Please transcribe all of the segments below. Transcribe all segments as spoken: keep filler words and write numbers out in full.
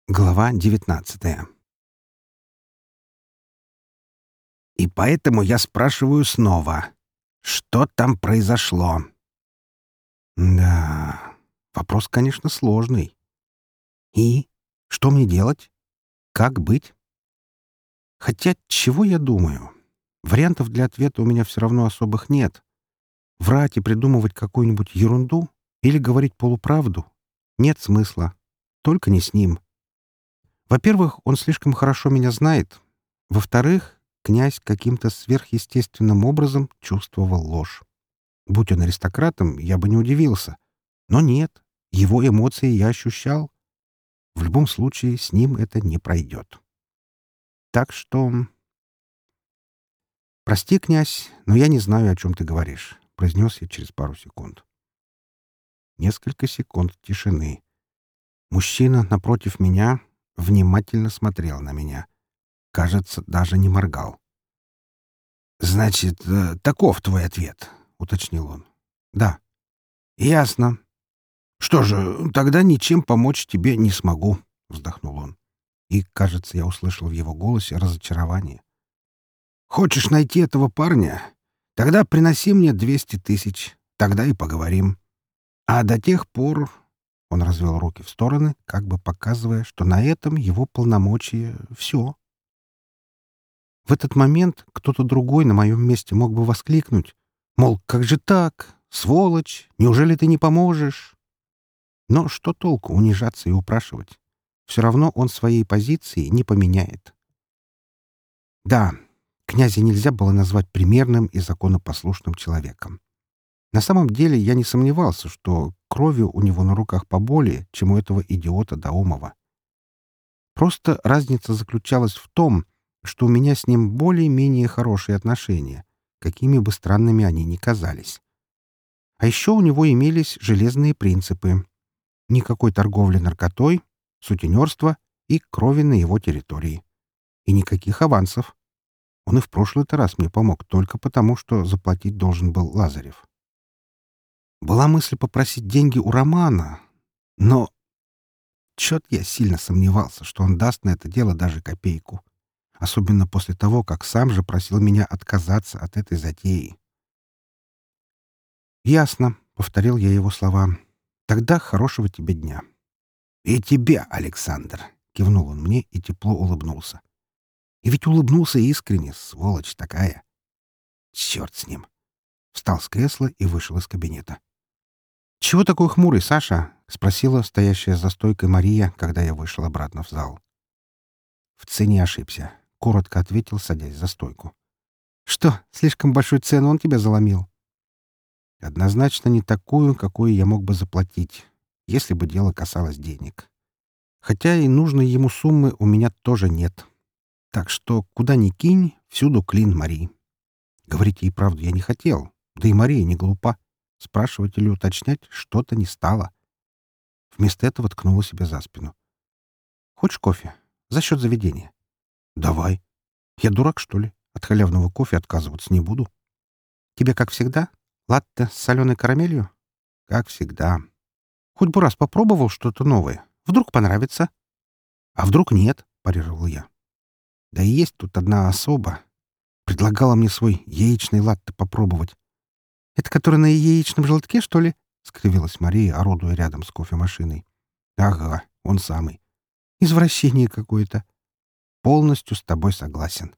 Глава девятнадцатая. И поэтому я спрашиваю снова, что там произошло? Да, вопрос, конечно, сложный. И что мне делать? Как быть? Хотя, чего я думаю? Вариантов для ответа у меня все равно особых нет. Врать и придумывать какую-нибудь ерунду или говорить полуправду нет смысла. Только не с ним. Во-первых, он слишком хорошо меня знает. Во-вторых, князь каким-то сверхъестественным образом чувствовал ложь. Будь он аристократом, я бы не удивился. Но нет, его эмоции я ощущал. В любом случае, с ним это не пройдет. Так что... «Прости, князь, но я не знаю, о чем ты говоришь», — произнес я через пару секунд. Несколько секунд тишины. Мужчина напротив меня внимательно смотрел на меня. Кажется, даже не моргал. «Значит, э, таков твой ответ», — уточнил он. «Да». «Ясно. Что же, тогда ничем помочь тебе не смогу», — вздохнул он. И, кажется, я услышал в его голосе разочарование. «Хочешь найти этого парня? Тогда приноси мне двести тысяч. Тогда и поговорим. А до тех пор...» Он развел руки в стороны, как бы показывая, что на этом его полномочия — все. В этот момент кто-то другой на моем месте мог бы воскликнуть, мол, как же так? Сволочь! Неужели ты не поможешь? Но что толку унижаться и упрашивать? Все равно он своей позиции не поменяет. Да, князя нельзя было назвать примерным и законопослушным человеком. На самом деле я не сомневался, что крови у него на руках поболее, чем у этого идиота Даумова. Просто разница заключалась в том, что у меня с ним более-менее хорошие отношения, какими бы странными они ни казались. А еще у него имелись железные принципы. Никакой торговли наркотой, сутенерства и крови на его территории. И никаких авансов. Он и в прошлый-то раз мне помог только потому, что заплатить должен был Лазарев. Была мысль попросить деньги у Романа, но чет я сильно сомневался, что он даст на это дело даже копейку. Особенно после того, как сам же просил меня отказаться от этой затеи. «Ясно», — повторил я его слова. «Тогда хорошего тебе дня». «И тебе, Александр», — кивнул он мне и тепло улыбнулся. И ведь улыбнулся искренне, сволочь такая. Черт с ним. Встал с кресла и вышел из кабинета. «Чего такой хмурый, Саша?» — спросила стоящая за стойкой Мария, когда я вышел обратно в зал. «В цене ошибся», — коротко ответил, садясь за стойку. «Что, слишком большую цену он тебя заломил?» «Однозначно не такую, какую я мог бы заплатить, если бы дело касалось денег. Хотя и нужной ему суммы у меня тоже нет. Так что куда ни кинь, всюду клин, Марии. Говорить ей правду я не хотел, да и Мария не глупа. Спрашивать или уточнять что-то не стало. Вместо этого ткнула себе за спину. «Хочешь кофе? За счет заведения». «Давай. Я дурак, что ли? От халявного кофе отказываться не буду». «Тебе как всегда? Латте с соленой карамелью?» «Как всегда. Хоть бы раз попробовал что-то новое. Вдруг понравится?» «А вдруг нет?» — парировал я. «Да и есть тут одна особа. Предлагала мне свой яичный латте попробовать». «Это который на яичном желтке, что ли?» — скривилась Мария, орудуя рядом с кофемашиной. «Ага, он самый. Извращение какое-то. Полностью с тобой согласен».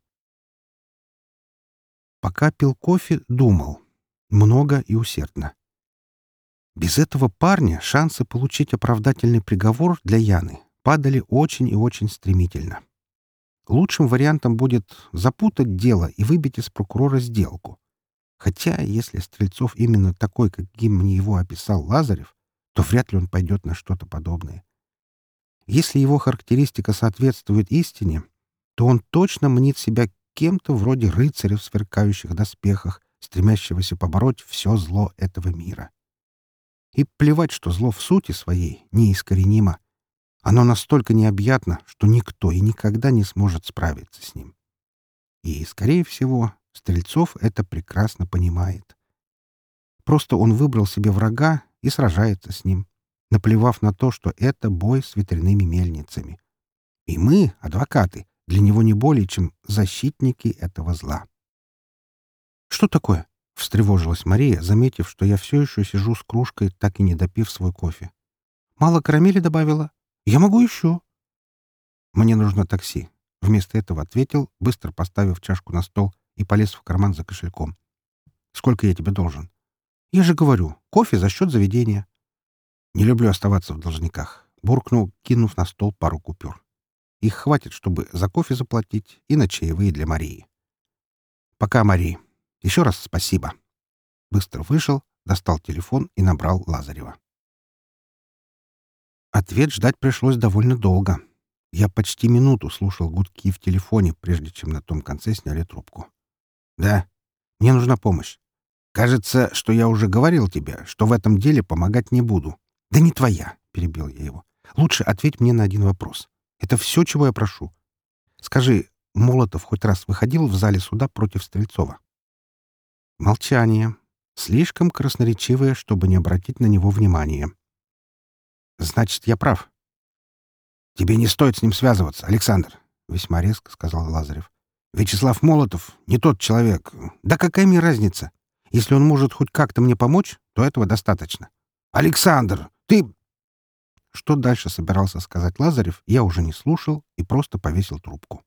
Пока пил кофе, думал. Много и усердно. Без этого парня шансы получить оправдательный приговор для Яны падали очень и очень стремительно. Лучшим вариантом будет запутать дело и выбить из прокурора сделку. Хотя, если Стрельцов именно такой, каким мне его описал Лазарев, то вряд ли он пойдет на что-то подобное. Если его характеристика соответствует истине, то он точно мнит себя кем-то вроде рыцаря в сверкающих доспехах, стремящегося побороть все зло этого мира. И плевать, что зло в сути своей неискоренимо. Оно настолько необъятно, что никто и никогда не сможет справиться с ним. И, скорее всего, Стрельцов это прекрасно понимает. Просто он выбрал себе врага и сражается с ним, наплевав на то, что это бой с ветряными мельницами. И мы, адвокаты, для него не более, чем защитники этого зла. «Что такое?» — встревожилась Мария, заметив, что я все еще сижу с кружкой, так и не допив свой кофе. «Мало карамели добавила? Я могу еще». «Мне нужно такси». Вместо этого ответил, быстро поставив чашку на стол и полез в карман за кошельком. «Сколько я тебе должен?» «Я же говорю, кофе за счет заведения». «Не люблю оставаться в должниках», — буркнул, кинув на стол пару купюр. «Их хватит, чтобы за кофе заплатить и на чаевые для Марии». «Пока, Марии. Еще раз спасибо». Быстро вышел, достал телефон и набрал Лазарева. Ответ ждать пришлось довольно долго. Я почти минуту слушал гудки в телефоне, прежде чем на том конце сняли трубку. «Да, мне нужна помощь. Кажется, что я уже говорил тебе, что в этом деле помогать не буду». «Да не твоя», — перебил я его. «Лучше ответь мне на один вопрос. Это все, чего я прошу. Скажи, Молотов хоть раз выходил в зале суда против Стрельцова?» Молчание. Слишком красноречивое, чтобы не обратить на него внимания. «Значит, я прав». «Тебе не стоит с ним связываться, Александр», — весьма резко сказал Лазарев. «Вячеслав Молотов не тот человек. Да какая мне разница? Если он может хоть как-то мне помочь, то этого достаточно». «Александр, ты...» Что дальше собирался сказать Лазарев, я уже не слушал и просто повесил трубку.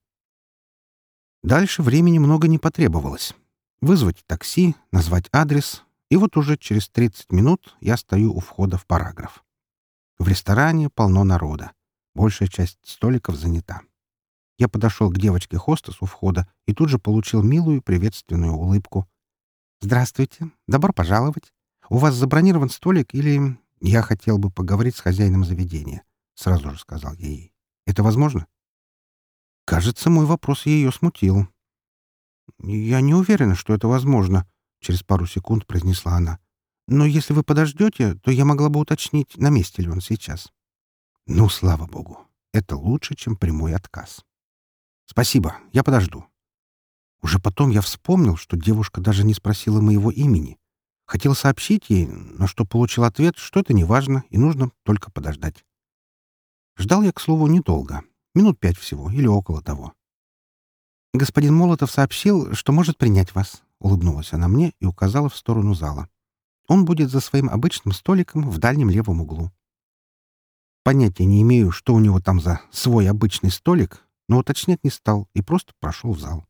Дальше времени много не потребовалось. Вызвать такси, назвать адрес, и вот уже через тридцать минут я стою у входа в параграф. В ресторане полно народа. Большая часть столиков занята. Я подошел к девочке-хостес у входа и тут же получил милую приветственную улыбку. «Здравствуйте. Добро пожаловать. У вас забронирован столик или...» «Я хотел бы поговорить с хозяином заведения», — сразу же сказал я ей. «Это возможно?» Кажется, мой вопрос ее смутил. «Я не уверена, что это возможно», — через пару секунд произнесла она. «Но если вы подождете, то я могла бы уточнить, на месте ли он сейчас». «Ну, слава богу, это лучше, чем прямой отказ». «Спасибо, я подожду». Уже потом я вспомнил, что девушка даже не спросила моего имени. Хотел сообщить ей, но что получил ответ, что это неважно и нужно только подождать. Ждал я, к слову, недолго. Минут пять всего или около того. «Господин Молотов сообщил, что может принять вас», — улыбнулась она мне и указала в сторону зала. «Он будет за своим обычным столиком в дальнем левом углу». Понятия не имею, что у него там за свой обычный столик, но уточнять не стал и просто прошел в зал.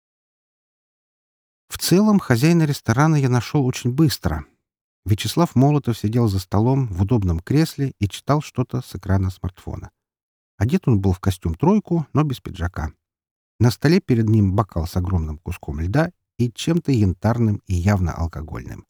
В целом, хозяина ресторана я нашел очень быстро. Вячеслав Молотов сидел за столом в удобном кресле и читал что-то с экрана смартфона. Одет он был в костюм-тройку, но без пиджака. На столе перед ним бокал с огромным куском льда и чем-то янтарным и явно алкогольным.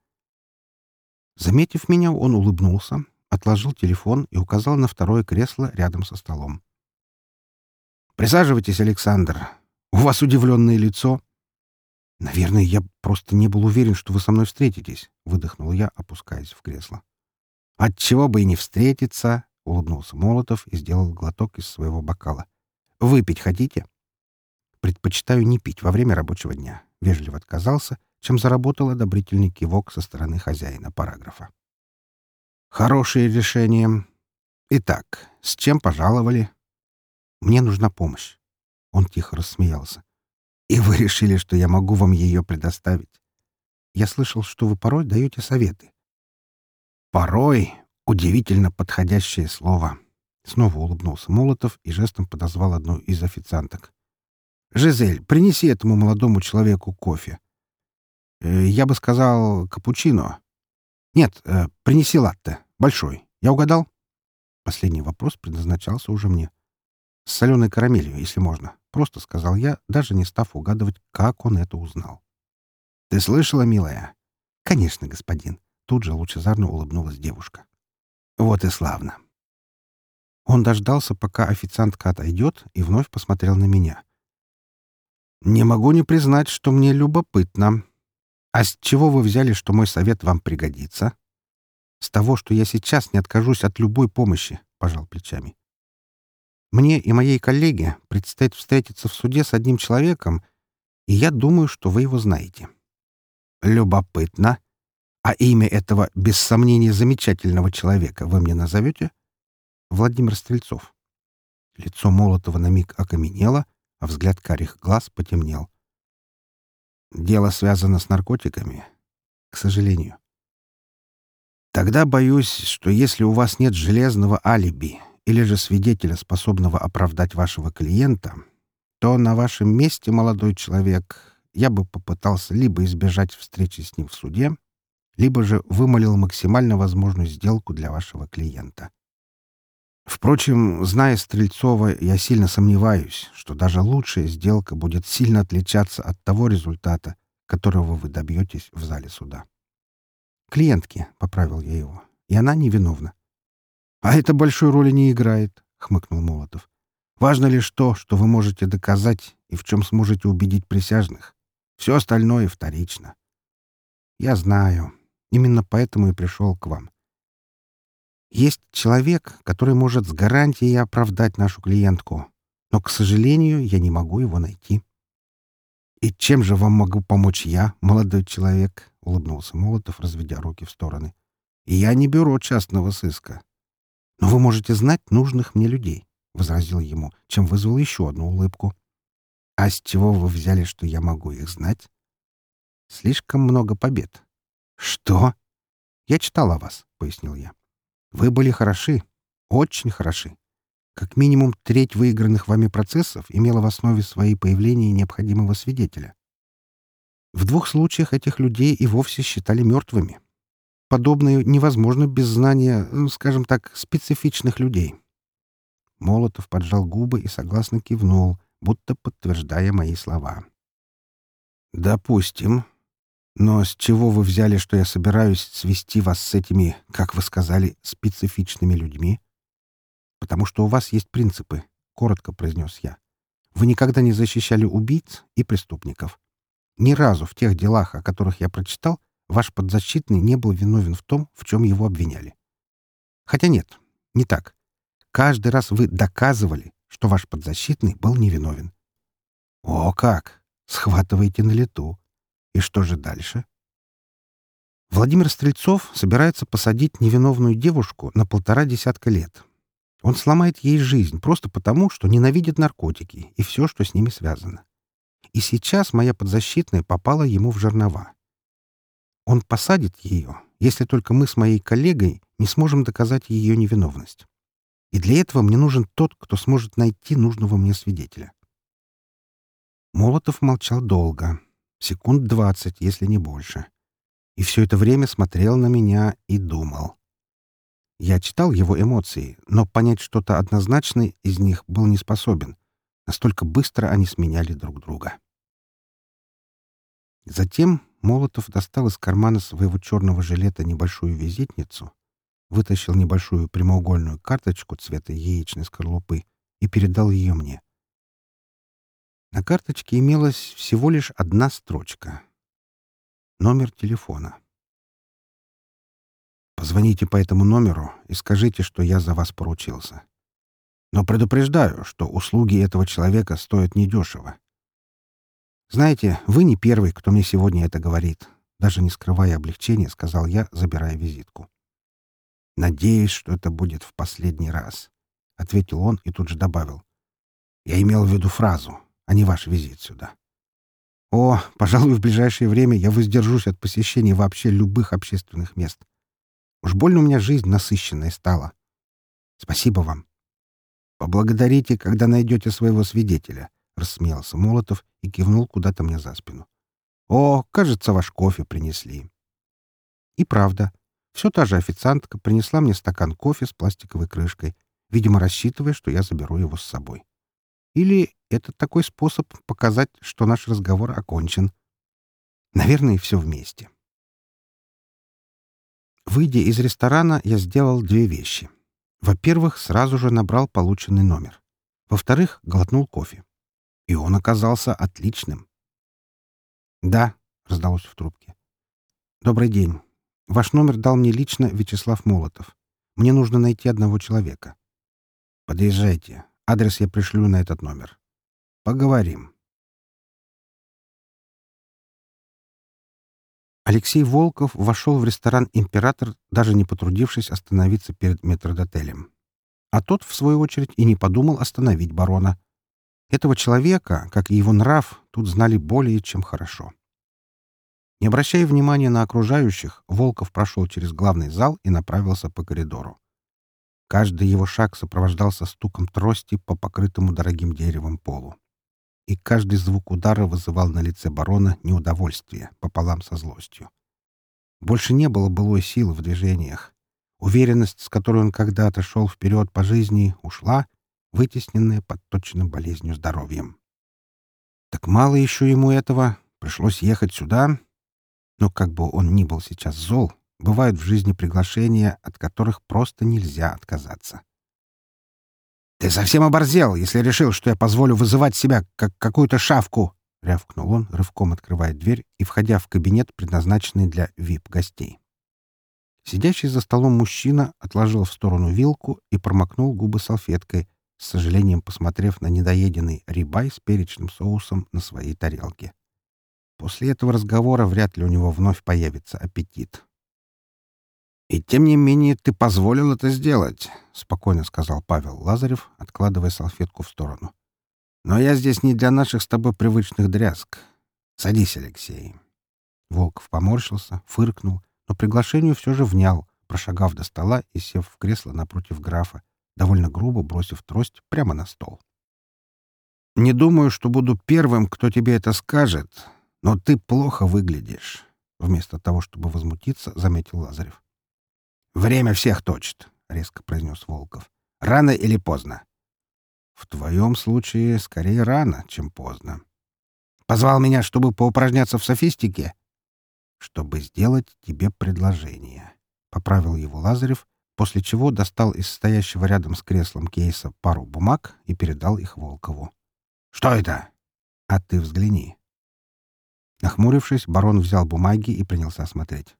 Заметив меня, он улыбнулся, отложил телефон и указал на второе кресло рядом со столом. «Присаживайтесь, Александр. У вас удивленное лицо». «Наверное, я просто не был уверен, что вы со мной встретитесь», — выдохнул я, опускаясь в кресло. «Отчего бы и не встретиться», — улыбнулся Молотов и сделал глоток из своего бокала. «Выпить хотите?» «Предпочитаю не пить во время рабочего дня», — вежливо отказался, чем заработал одобрительный кивок со стороны хозяина параграфа. «Хорошее решение. Итак, с чем пожаловали?» «Мне нужна помощь». Он тихо рассмеялся. «И вы решили, что я могу вам ее предоставить? Я слышал, что вы порой даете советы». «Порой» — удивительно подходящее слово. Снова улыбнулся Молотов и жестом подозвал одну из официанток. «Жизель, принеси этому молодому человеку кофе. Э, я бы сказал, капучино. Нет, э, принеси латте. Большой. Я угадал?» Последний вопрос предназначался уже мне. «С соленой карамелью, если можно», — просто сказал я, даже не став угадывать, как он это узнал. «Ты слышала, милая?» «Конечно, господин», — тут же лучезарно улыбнулась девушка. «Вот и славно». Он дождался, пока официантка отойдет, и вновь посмотрел на меня. «Не могу не признать, что мне любопытно. А с чего вы взяли, что мой совет вам пригодится?» «С того, что я сейчас не откажусь от любой помощи», — пожал плечами. «Мне и моей коллеге предстоит встретиться в суде с одним человеком, и я думаю, что вы его знаете». «Любопытно. А имя этого, без сомнения, замечательного человека вы мне назовете?» «Владимир Стрельцов». Лицо Молотова на миг окаменело, а взгляд карих глаз потемнел. «Дело связано с наркотиками?» «К сожалению». «Тогда боюсь, что если у вас нет железного алиби или же свидетеля, способного оправдать вашего клиента, то на вашем месте, молодой человек, я бы попытался либо избежать встречи с ним в суде, либо же вымолил максимально возможную сделку для вашего клиента. Впрочем, зная Стрельцова, я сильно сомневаюсь, что даже лучшая сделка будет сильно отличаться от того результата, которого вы добьетесь в зале суда. «Клиентки», — поправил я его, — «и она невиновна». «А это большой роли не играет», — хмыкнул Молотов. «Важно лишь то, что вы можете доказать и в чем сможете убедить присяжных. Все остальное вторично». «Я знаю. Именно поэтому и пришел к вам. Есть человек, который может с гарантией оправдать нашу клиентку, но, к сожалению, я не могу его найти». «И чем же вам могу помочь я, молодой человек?» — улыбнулся Молотов, разведя руки в стороны. «И я не бюро частного сыска». «Но вы можете знать нужных мне людей», — возразил ему, чем вызвал еще одну улыбку. «А с чего вы взяли, что я могу их знать?» «Слишком много побед». «Что?» «Я читал о вас», — пояснил я. «Вы были хороши, очень хороши. Как минимум треть выигранных вами процессов имела в основе своей появления необходимого свидетеля. В двух случаях этих людей и вовсе считали мертвыми. Подобное невозможно без знания, ну, скажем так, специфичных людей». Молотов поджал губы и согласно кивнул, будто подтверждая мои слова. «Допустим. Но с чего вы взяли, что я собираюсь свести вас с этими, как вы сказали, специфичными людьми?» «Потому что у вас есть принципы», — коротко произнес я. «Вы никогда не защищали убийц и преступников. Ни разу в тех делах, о которых я прочитал, ваш подзащитный не был виновен в том, в чем его обвиняли. Хотя нет, не так. Каждый раз вы доказывали, что ваш подзащитный был невиновен». «О как! Схватываете на лету. И что же дальше?» «Владимир Стрельцов собирается посадить невиновную девушку на полтора десятка лет. Он сломает ей жизнь просто потому, что ненавидит наркотики и все, что с ними связано. И сейчас моя подзащитная попала ему в жернова. Он посадит ее, если только мы с моей коллегой не сможем доказать ее невиновность. И для этого мне нужен тот, кто сможет найти нужного мне свидетеля». Молотов молчал долго, секунд двадцать, если не больше. И все это время смотрел на меня и думал. Я читал его эмоции, но понять что-то однозначное из них был не способен. Настолько быстро они сменяли друг друга. Затем Молотов достал из кармана своего черного жилета небольшую визитницу, вытащил небольшую прямоугольную карточку цвета яичной скорлупы и передал ее мне. На карточке имелась всего лишь одна строчка. Номер телефона. «Позвоните по этому номеру и скажите, что я за вас поручился. Но предупреждаю, что услуги этого человека стоят недешево. Знаете, вы не первый, кто мне сегодня это говорит», — даже не скрывая облегчения, сказал я, забирая визитку. «Надеюсь, что это будет в последний раз», — ответил он и тут же добавил. «Я имел в виду фразу, а не ваш визит сюда. О, пожалуй, в ближайшее время я воздержусь от посещения вообще любых общественных мест. Уж больно у меня жизнь насыщенная стала. Спасибо вам. Поблагодарите, когда найдете своего свидетеля», — рассмеялся Молотов и кивнул куда-то мне за спину. «О, кажется, ваш кофе принесли». И правда, все та же официантка принесла мне стакан кофе с пластиковой крышкой, видимо, рассчитывая, что я заберу его с собой. Или это такой способ показать, что наш разговор окончен. Наверное, все вместе. Выйдя из ресторана, я сделал две вещи. Во-первых, сразу же набрал полученный номер. Во-вторых, глотнул кофе. И он оказался отличным. «Да», — раздалось в трубке. «Добрый день. Ваш номер дал мне лично Вячеслав Молотов. Мне нужно найти одного человека». «Подъезжайте. Адрес я пришлю на этот номер. Поговорим». Алексей Волков вошел в ресторан «Император», даже не потрудившись остановиться перед метрдотелем. А тот, в свою очередь, и не подумал остановить барона. Этого человека, как и его нрав, тут знали более чем хорошо. Не обращая внимания на окружающих, Волков прошел через главный зал и направился по коридору. Каждый его шаг сопровождался стуком трости по покрытому дорогим деревом полу. И каждый звук удара вызывал на лице барона неудовольствие пополам со злостью. Больше не было былой силы в движениях. Уверенность, с которой он когда-то шел вперед по жизни, ушла, вытесненная подточенным болезнью здоровьем. Так мало еще ему этого, пришлось ехать сюда. Но как бы он ни был сейчас зол, бывают в жизни приглашения, от которых просто нельзя отказаться. «Ты совсем оборзел, если решил, что я позволю вызывать себя, как какую-то шавку!» — рявкнул он, рывком открывая дверь и входя в кабинет, предназначенный для вип-гостей. Сидящий за столом мужчина отложил в сторону вилку и промокнул губы салфеткой, с сожалением посмотрев на недоеденный рибай с перечным соусом на своей тарелке. После этого разговора вряд ли у него вновь появится аппетит. «И тем не менее ты позволил это сделать», — спокойно сказал Павел Лазарев, откладывая салфетку в сторону. «Но я здесь не для наших с тобой привычных дрязг. Садись, Алексей». Волков поморщился, фыркнул, но приглашению все же внял, прошагав до стола и сев в кресло напротив графа, довольно грубо бросив трость прямо на стол. «Не думаю, что буду первым, кто тебе это скажет, но ты плохо выглядишь», — вместо того, чтобы возмутиться, заметил Лазарев. «Время всех точит», — резко произнес Волков. «Рано или поздно?» «В твоем случае скорее рано, чем поздно». «Позвал меня, чтобы поупражняться в софистике?» «Чтобы сделать тебе предложение», — поправил его Лазарев, после чего достал из стоящего рядом с креслом кейса пару бумаг и передал их Волкову. «Что это?» «А ты взгляни». Нахмурившись, барон взял бумаги и принялся смотреть.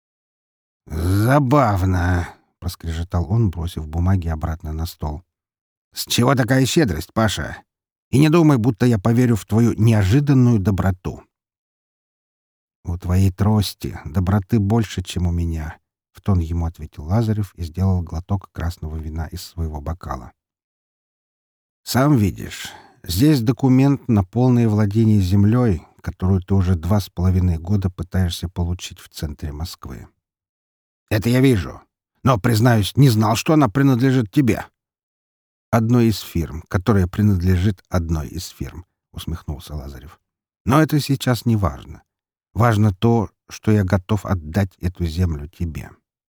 «Забавно», — проскрежетал он, бросив бумаги обратно на стол. «С чего такая щедрость, Паша? И не думай, будто я поверю в твою неожиданную доброту». «У твоей трости доброты больше, чем у меня», — в тон ему ответил Лазарев и сделал глоток красного вина из своего бокала. «Сам видишь, здесь документ на полное владение землей, которую ты уже два с половиной года пытаешься получить в центре Москвы. Это я вижу. Но, признаюсь, не знал, что она принадлежит тебе. Одной из фирм, которая принадлежит одной из фирм, — усмехнулся Лазарев. Но это сейчас не важно. Важно то, что я готов отдать эту землю тебе.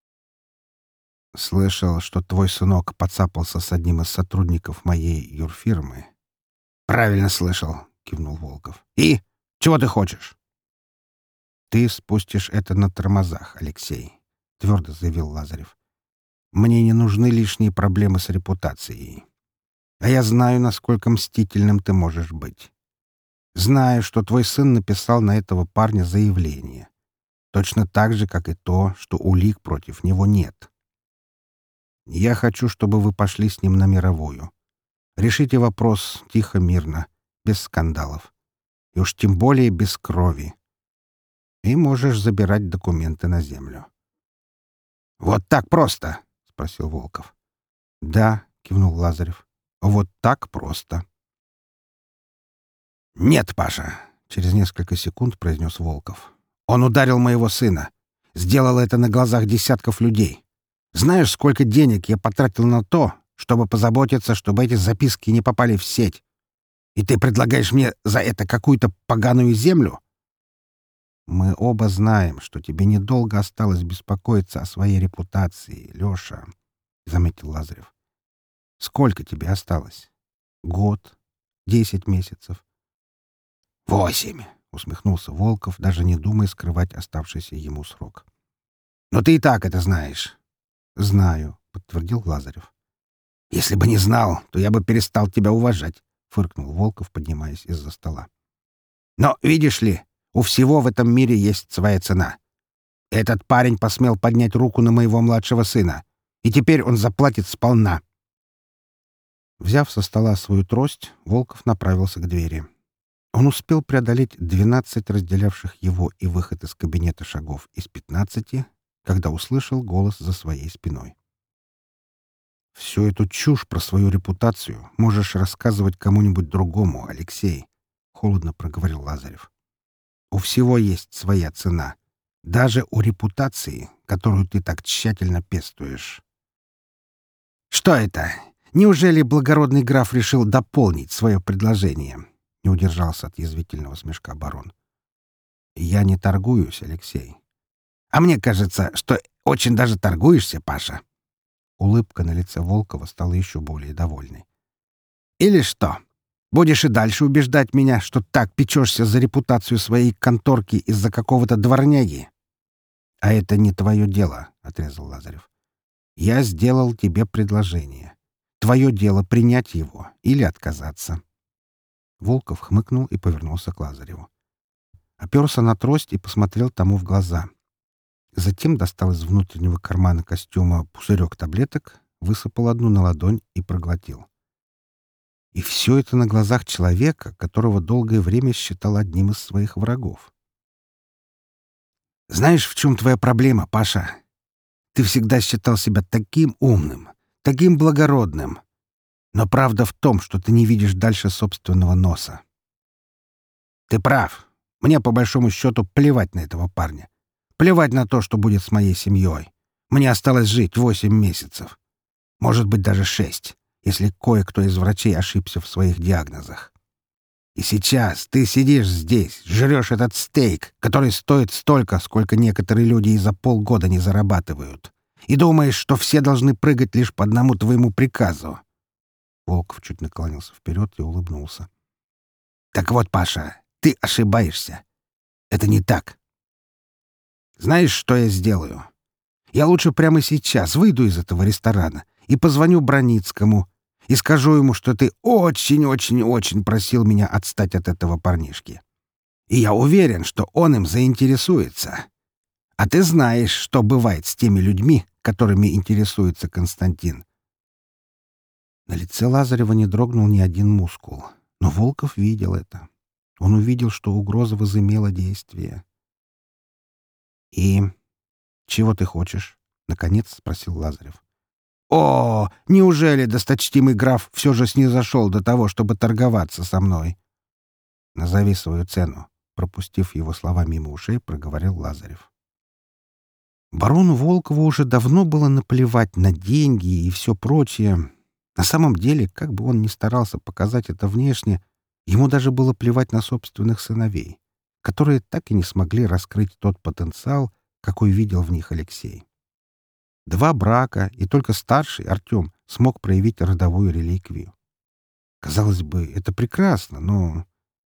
Слышал, что твой сынок подцапался с одним из сотрудников моей юрфирмы. Правильно слышал, — кивнул Волков. И? Чего ты хочешь? Ты спустишь это на тормозах, Алексей, — твердо заявил Лазарев. «Мне не нужны лишние проблемы с репутацией. А я знаю, насколько мстительным ты можешь быть. Знаю, что твой сын написал на этого парня заявление. Точно так же, как и то, что улик против него нет. Я хочу, чтобы вы пошли с ним на мировую. Решите вопрос тихо, мирно, без скандалов. И уж тем более без крови. И можешь забирать документы на землю». «Вот так просто?» — спросил Волков. «Да», — кивнул Лазарев. «Вот так просто». «Нет, Паша», — через несколько секунд произнес Волков. «Он ударил моего сына. Сделал это на глазах десятков людей. Знаешь, сколько денег я потратил на то, чтобы позаботиться, чтобы эти записки не попали в сеть? И ты предлагаешь мне за это какую-то поганую землю?» «Мы оба знаем, что тебе недолго осталось беспокоиться о своей репутации, Леша», — заметил Лазарев. «Сколько тебе осталось? Год? Десять месяцев?» «Восемь», — усмехнулся Волков, даже не думая скрывать оставшийся ему срок. «Но ты и так это знаешь». «Знаю», — подтвердил Лазарев. «Если бы не знал, то я бы перестал тебя уважать», — фыркнул Волков, поднимаясь из-за стола. «Но, видишь ли, у всего в этом мире есть своя цена. Этот парень посмел поднять руку на моего младшего сына, и теперь он заплатит сполна». Взяв со стола свою трость, Волков направился к двери. Он успел преодолеть двенадцать разделявших его и выход из кабинета шагов из пятнадцати, когда услышал голос за своей спиной. Всю эту чушь про свою репутацию можешь рассказывать кому-нибудь другому, Алексей, — холодно проговорил Лазарев. У всего есть своя цена. Даже у репутации, которую ты так тщательно пестуешь. Что это? Неужели благородный граф решил дополнить свое предложение? Не удержался от язвительного смешка барон. Я не торгуюсь, Алексей. А мне кажется, что очень даже торгуешься, Паша. Улыбка на лице Волкова стала еще более довольной. Или что? Будешь и дальше убеждать меня, что так печешься за репутацию своей конторки из-за какого-то дворняги? — А это не твое дело, — отрезал Лазарев. — Я сделал тебе предложение. Твое дело — принять его или отказаться. Волков хмыкнул и повернулся к Лазареву. Оперся на трость и посмотрел тому в глаза. Затем достал из внутреннего кармана костюма пузырек таблеток, высыпал одну на ладонь и проглотил. И все это на глазах человека, которого долгое время считал одним из своих врагов. «Знаешь, в чем твоя проблема, Паша? Ты всегда считал себя таким умным, таким благородным. Но правда в том, что ты не видишь дальше собственного носа. Ты прав. Мне, по большому счету, плевать на этого парня. Плевать на то, что будет с моей семьей. Мне осталось жить восемь месяцев. Может быть, даже шесть, если кое-кто из врачей ошибся в своих диагнозах. И сейчас ты сидишь здесь, жрешь этот стейк, который стоит столько, сколько некоторые люди и за полгода не зарабатывают, и думаешь, что все должны прыгать лишь по одному твоему приказу. Волков чуть наклонился вперед и улыбнулся. Так вот, Паша, ты ошибаешься. Это не так. Знаешь, что я сделаю? Я лучше прямо сейчас выйду из этого ресторана и позвоню Броницкому и скажу ему, что ты очень-очень-очень просил меня отстать от этого парнишки. И я уверен, что он им заинтересуется. А ты знаешь, что бывает с теми людьми, которыми интересуется Константин. На лице Лазарева не дрогнул ни один мускул, но Волков видел это. Он увидел, что угроза возымела действие. «И чего ты хочешь?» — наконец спросил Лазарев. «О, неужели досточтимый граф все же снизошел до того, чтобы торговаться со мной?» «Назови свою цену», — пропустив его слова мимо ушей, проговорил Лазарев. Барону Волкову уже давно было наплевать на деньги и все прочее. На самом деле, как бы он ни старался показать это внешне, ему даже было плевать на собственных сыновей, которые так и не смогли раскрыть тот потенциал, какой видел в них Алексей. Два брака, и только старший, Артем, смог проявить родовую реликвию. Казалось бы, это прекрасно, но...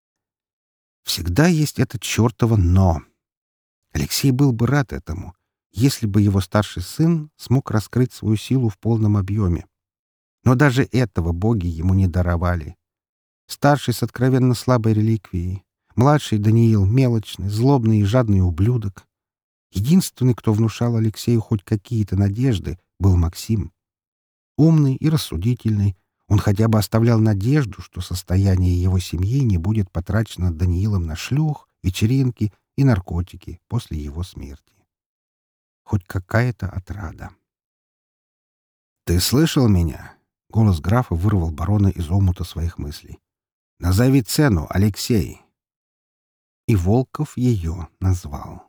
Всегда есть это чертово «но». Алексей был бы рад этому, если бы его старший сын смог раскрыть свою силу в полном объеме. Но даже этого боги ему не даровали. Старший с откровенно слабой реликвией, младший Даниил — мелочный, злобный и жадный ублюдок. Единственный, кто внушал Алексею хоть какие-то надежды, был Максим. Умный и рассудительный, он хотя бы оставлял надежду, что состояние его семьи не будет потрачено Даниилом на шлюх, вечеринки и наркотики после его смерти. Хоть какая-то отрада. «Ты слышал меня?» — голос графа вырвал барона из омута своих мыслей. «Назови цену, Алексей!» И Волков ее назвал.